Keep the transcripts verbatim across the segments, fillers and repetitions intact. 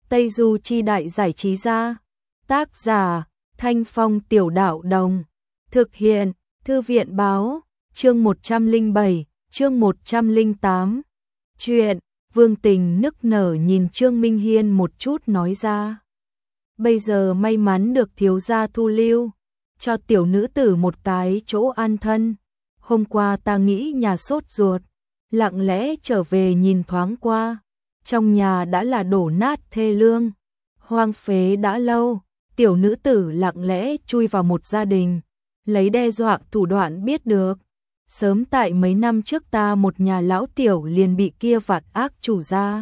Tây Du Chi Đại Giải Trí Gia. Tác giả Thanh Phong Tiểu Đạo Đồng. Thực hiện Thư viện Báo. Chương một trăm lẻ bảy, chương một trăm lẻ tám. Chuyện Vương Tình nức nở nhìn Trương Minh Hiên một chút nói ra. Bây giờ may mắn được thiếu gia thu lưu, cho tiểu nữ tử một cái chỗ an thân. Hôm qua ta nghĩ nhà sốt ruột, lặng lẽ trở về nhìn thoáng qua. Trong nhà đã là đổ nát thê lương, hoang phế đã lâu. Tiểu nữ tử lặng lẽ chui vào một gia đình, lấy đe dọa thủ đoạn biết được. Sớm tại mấy năm trước ta một nhà lão tiểu liền bị kia vạt ác chủ gia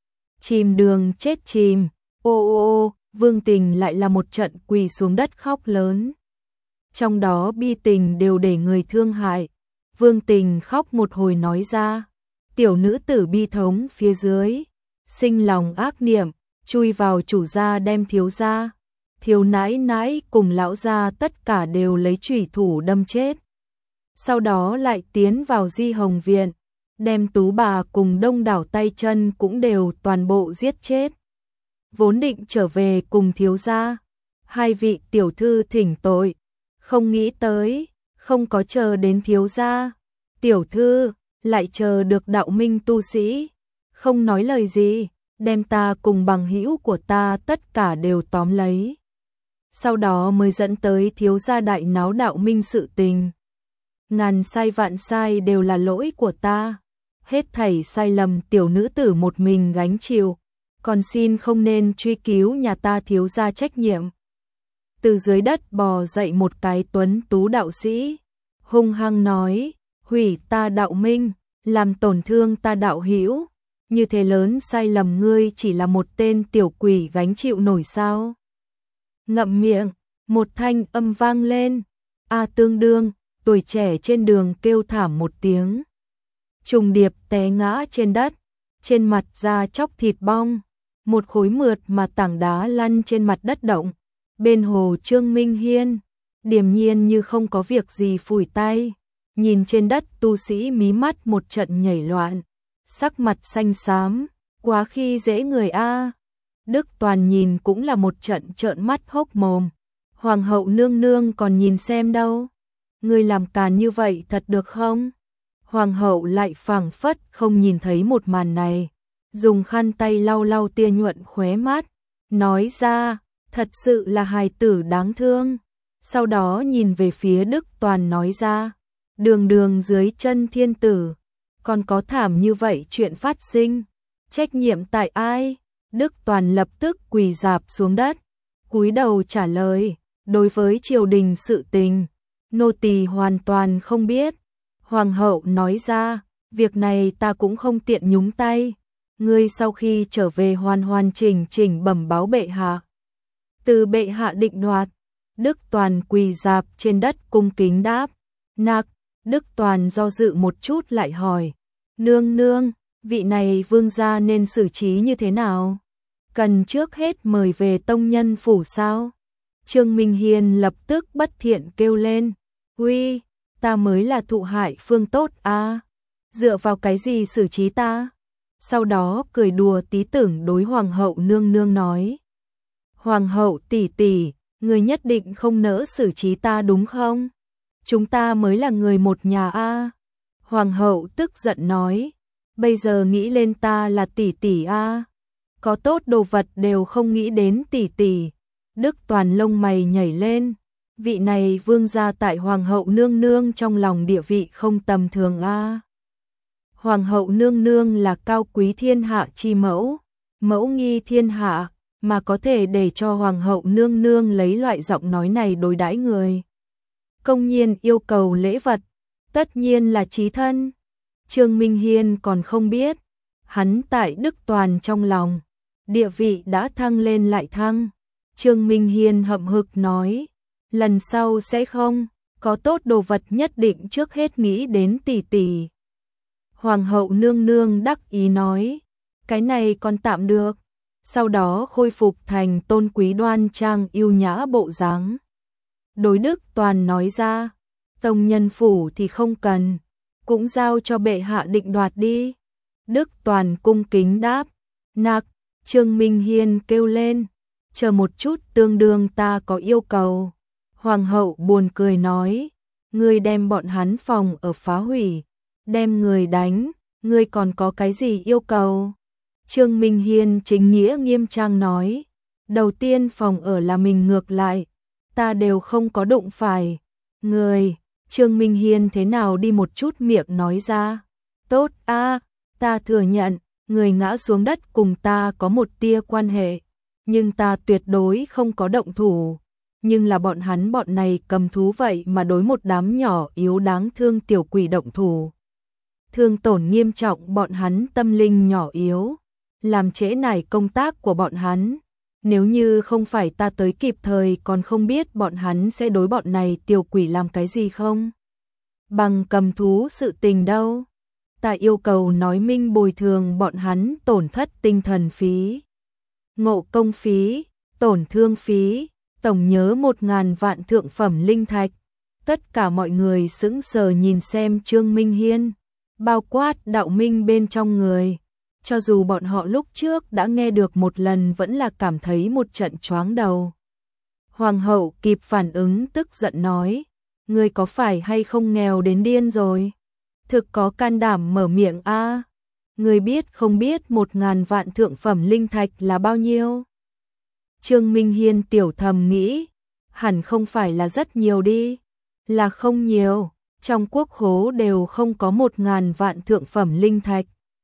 chìm đường chết chìm. Ô ô ô, Vương Tình lại là một trận quỳ xuống đất khóc lớn. Trong đó bi tình đều để người thương hại. Vương Tình khóc một hồi nói ra. Tiểu nữ tử bi thống phía dưới, sinh lòng ác niệm, chui vào chủ gia đem thiếu gia, thiếu nãi nãi cùng lão gia tất cả đều lấy chủy thủ đâm chết. Sau đó lại tiến vào Di Hồng Viện, đem tú bà cùng đông đảo tay chân cũng đều toàn bộ giết chết. Vốn định trở về cùng thiếu gia, hai vị tiểu thư thỉnh tội, không nghĩ tới, không có chờ đến thiếu gia, tiểu thư lại chờ được đạo minh tu sĩ, không nói lời gì, đem ta cùng bằng hữu của ta tất cả đều tóm lấy. Sau đó mới dẫn tới thiếu gia đại náo đạo minh sự tình. Ngàn sai vạn sai đều là lỗi của ta, hết thảy sai lầm tiểu nữ tử một mình gánh chịu, còn xin không nên truy cứu nhà ta thiếu gia trách nhiệm. Từ dưới đất bò dậy một cái tuấn tú đạo sĩ, hung hăng nói, hủy ta đạo minh, làm tổn thương ta đạo hữu, như thế lớn sai lầm ngươi chỉ là một tên tiểu quỷ gánh chịu nổi sao? Ngậm miệng, một thanh âm vang lên, a tương đương, tuổi trẻ trên đường kêu thảm một tiếng. Trùng điệp té ngã trên đất, trên mặt da chóc thịt bong, một khối mượt mà tảng đá lăn trên mặt đất động. Bên hồ Trương Minh Hiên, điềm nhiên như không có việc gì phủi tay, nhìn trên đất tu sĩ mí mắt một trận nhảy loạn, sắc mặt xanh xám, quá khi dễ người a. Đức Toàn nhìn cũng là một trận trợn mắt hốc mồm. Hoàng hậu nương nương còn nhìn xem đâu. Ngươi làm càn như vậy thật được không? Hoàng hậu lại phảng phất không nhìn thấy một màn này, dùng khăn tay lau lau tia nhuận khóe mắt, nói ra, thật sự là hài tử đáng thương. Sau đó nhìn về phía Đức Toàn nói ra, đường đường dưới chân thiên tử, còn có thảm như vậy chuyện phát sinh, trách nhiệm tại ai? Đức Toàn lập tức quỳ rạp xuống đất, cúi đầu trả lời, đối với triều đình sự tình, nô tỳ hoàn toàn không biết. Hoàng hậu nói ra, việc này ta cũng không tiện nhúng tay, ngươi sau khi trở về hoàn hoàn chỉnh chỉnh bẩm báo bệ hạ. Từ bệ hạ định đoạt. Đức Toàn quỳ rạp trên đất cung kính đáp, nặc. Đức Toàn do dự một chút lại hỏi, nương nương, vị này vương gia nên xử trí như thế nào? Cần trước hết mời về tông nhân phủ sao? Trương Minh Hiên lập tức bất thiện kêu lên, uy, ta mới là thụ hại phương tốt a, à? Dựa vào cái gì xử trí ta? Sau đó cười đùa tí tưởng đối hoàng hậu nương nương nói, hoàng hậu tỷ tỷ, người nhất định không nỡ xử trí ta đúng không? Chúng ta mới là người một nhà a. À? Hoàng hậu tức giận nói, bây giờ nghĩ lên ta là tỷ tỷ a, à? Có tốt đồ vật đều không nghĩ đến tỷ tỷ. Đức Toàn lông mày nhảy lên, vị này vương gia tại hoàng hậu nương nương trong lòng địa vị không tầm thường a. À? Hoàng hậu nương nương là cao quý thiên hạ chi mẫu, mẫu nghi thiên hạ, mà có thể để cho hoàng hậu nương nương lấy loại giọng nói này đối đãi người. Công nhiên yêu cầu lễ vật, tất nhiên là chí thân. Trương Minh Hiên còn không biết, hắn tại Đức Toàn trong lòng, địa vị đã thăng lên lại thăng. Trương Minh Hiên hậm hực nói, lần sau sẽ không, có tốt đồ vật nhất định trước hết nghĩ đến tỷ tỷ. Hoàng hậu nương nương đắc ý nói, cái này còn tạm được. Sau đó khôi phục thành tôn quý đoan trang yêu nhã bộ dáng. Đối Đức Toàn nói ra, tông nhân phủ thì không cần, cũng giao cho bệ hạ định đoạt đi. Đức Toàn cung kính đáp, nặc. Trương Minh Hiên kêu lên, chờ một chút, tương đương ta có yêu cầu. Hoàng hậu buồn cười nói, ngươi đem bọn hắn phòng ở phá hủy, đem người đánh, ngươi còn có cái gì yêu cầu? Trương Minh Hiên chính nghĩa nghiêm trang nói, đầu tiên phòng ở là mình ngược lại, ta đều không có đụng phải. Người, Trương Minh Hiên thế nào đi một chút miệng nói ra, tốt a, ta thừa nhận, người ngã xuống đất cùng ta có một tia quan hệ, nhưng ta tuyệt đối không có động thủ. Nhưng là bọn hắn bọn này cầm thú vậy mà đối một đám nhỏ yếu đáng thương tiểu quỷ động thủ. Thương tổn nghiêm trọng bọn hắn tâm linh nhỏ yếu, làm trễ nải công tác của bọn hắn. Nếu như không phải ta tới kịp thời còn không biết bọn hắn sẽ đối bọn này tiểu quỷ làm cái gì không. Bằng cầm thú sự tình đâu. Ta yêu cầu nói minh bồi thường bọn hắn tổn thất tinh thần phí, ngộ công phí, tổn thương phí, tổng nhớ một ngàn vạn thượng phẩm linh thạch. Tất cả mọi người sững sờ nhìn xem Trương Minh Hiên, bao quát đạo minh bên trong người. Cho dù bọn họ lúc trước đã nghe được một lần vẫn là cảm thấy một trận choáng đầu. Hoàng hậu kịp phản ứng tức giận nói, ngươi có phải hay không nghèo đến điên rồi? Thực có can đảm mở miệng a à? Ngươi biết không biết một ngàn vạn thượng phẩm linh thạch là bao nhiêu? Trương Minh Hiên tiểu thầm nghĩ, hẳn không phải là rất nhiều đi, là không nhiều, trong quốc khố đều không có một ngàn vạn thượng phẩm linh thạch.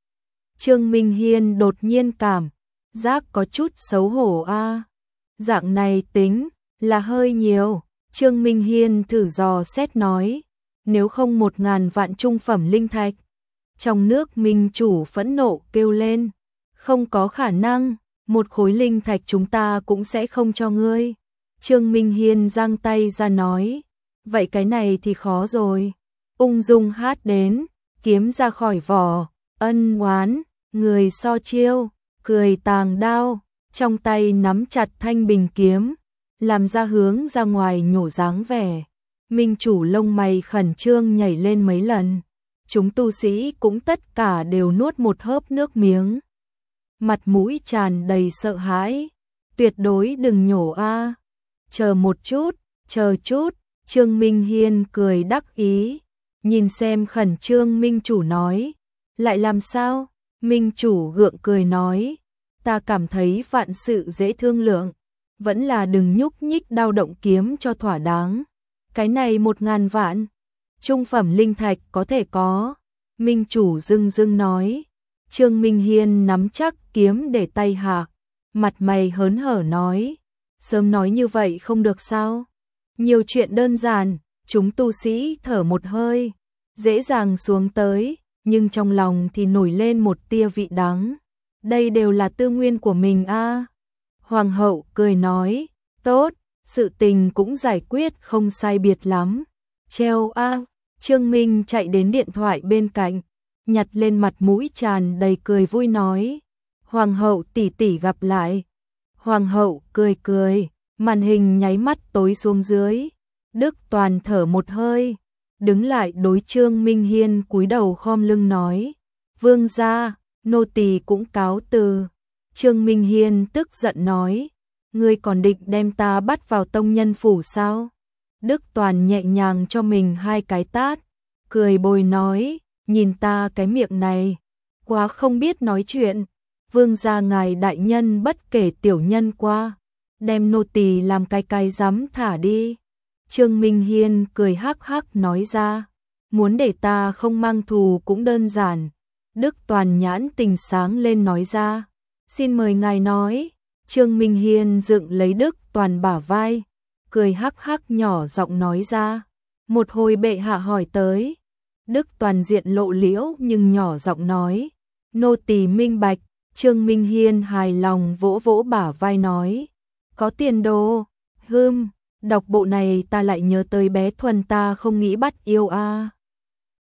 Trương Minh Hiên đột nhiên cảm giác có chút xấu hổ a, à? Dạng này tính là hơi nhiều. Trương Minh Hiên thử dò xét nói, nếu không một ngàn vạn trung phẩm linh thạch. Trong nước minh chủ phẫn nộ kêu lên, không có khả năng, một khối linh thạch chúng ta cũng sẽ không cho ngươi. Trương Minh Hiên giang tay ra nói, vậy cái này thì khó rồi. Ung dung hát đến, kiếm ra khỏi vỏ, ân oán, người so chiêu, cười tàng đao, trong tay nắm chặt thanh bình kiếm, làm ra hướng ra ngoài nhổ dáng vẻ. Minh chủ lông mày khẩn trương nhảy lên mấy lần, chúng tu sĩ cũng tất cả đều nuốt một hớp nước miếng. Mặt mũi tràn đầy sợ hãi, tuyệt đối đừng nhổ a. Chờ một chút, chờ chút, Trương Minh Hiên cười đắc ý, nhìn xem khẩn trương minh chủ nói, lại làm sao? Minh chủ gượng cười nói, ta cảm thấy vạn sự dễ thương lượng, vẫn là đừng nhúc nhích đao động kiếm cho thỏa đáng. Cái này một ngàn vạn, trung phẩm linh thạch có thể có. Minh chủ dưng dưng nói. Trương Minh Hiên nắm chắc kiếm để tay hạ, mặt mày hớn hở nói, sớm nói như vậy không được sao? Nhiều chuyện đơn giản, chúng tu sĩ thở một hơi, dễ dàng xuống tới, nhưng trong lòng thì nổi lên một tia vị đắng. Đây đều là tư nguyên của mình a. À. Hoàng hậu cười nói, tốt, sự tình cũng giải quyết không sai biệt lắm. Treo a. À. Trương Minh chạy đến điện thoại bên cạnh, nhặt lên, mặt mũi tràn đầy cười vui nói, Hoàng hậu tỷ tỷ gặp lại. Hoàng hậu cười cười, màn hình nháy mắt tối xuống dưới. Đức Toàn thở một hơi, đứng lại đối Trương Minh Hiên cúi đầu khom lưng nói, vương gia, nô tỳ cũng cáo từ. Trương Minh Hiên tức giận nói, ngươi còn định đem ta bắt vào tông nhân phủ sao? Đức Toàn nhẹ nhàng cho mình hai cái tát, cười bồi nói, nhìn ta cái miệng này, quá không biết nói chuyện. Vương gia ngài đại nhân bất kể tiểu nhân qua, đem nô tỳ làm cái cái dám thả đi. Trương Minh Hiên cười hắc hắc nói ra, muốn để ta không mang thù cũng đơn giản. Đức Toàn nhãn tình sáng lên nói ra, xin mời ngài nói. Trương Minh Hiên dựng lấy Đức Toàn bả vai, cười hắc hắc nhỏ giọng nói ra, một hồi bệ hạ hỏi tới. Đức Toàn diện lộ liễu nhưng nhỏ giọng nói, nô tỳ minh bạch. Trương Minh Hiên hài lòng vỗ vỗ bả vai nói, có tiền đồ. Hừm, đọc bộ này ta lại nhớ tới bé Thuần ta không nghĩ bắt yêu a.